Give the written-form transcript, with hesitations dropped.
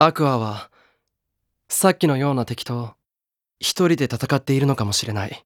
アクアはさっきのような敵と一人で戦っているのかもしれない。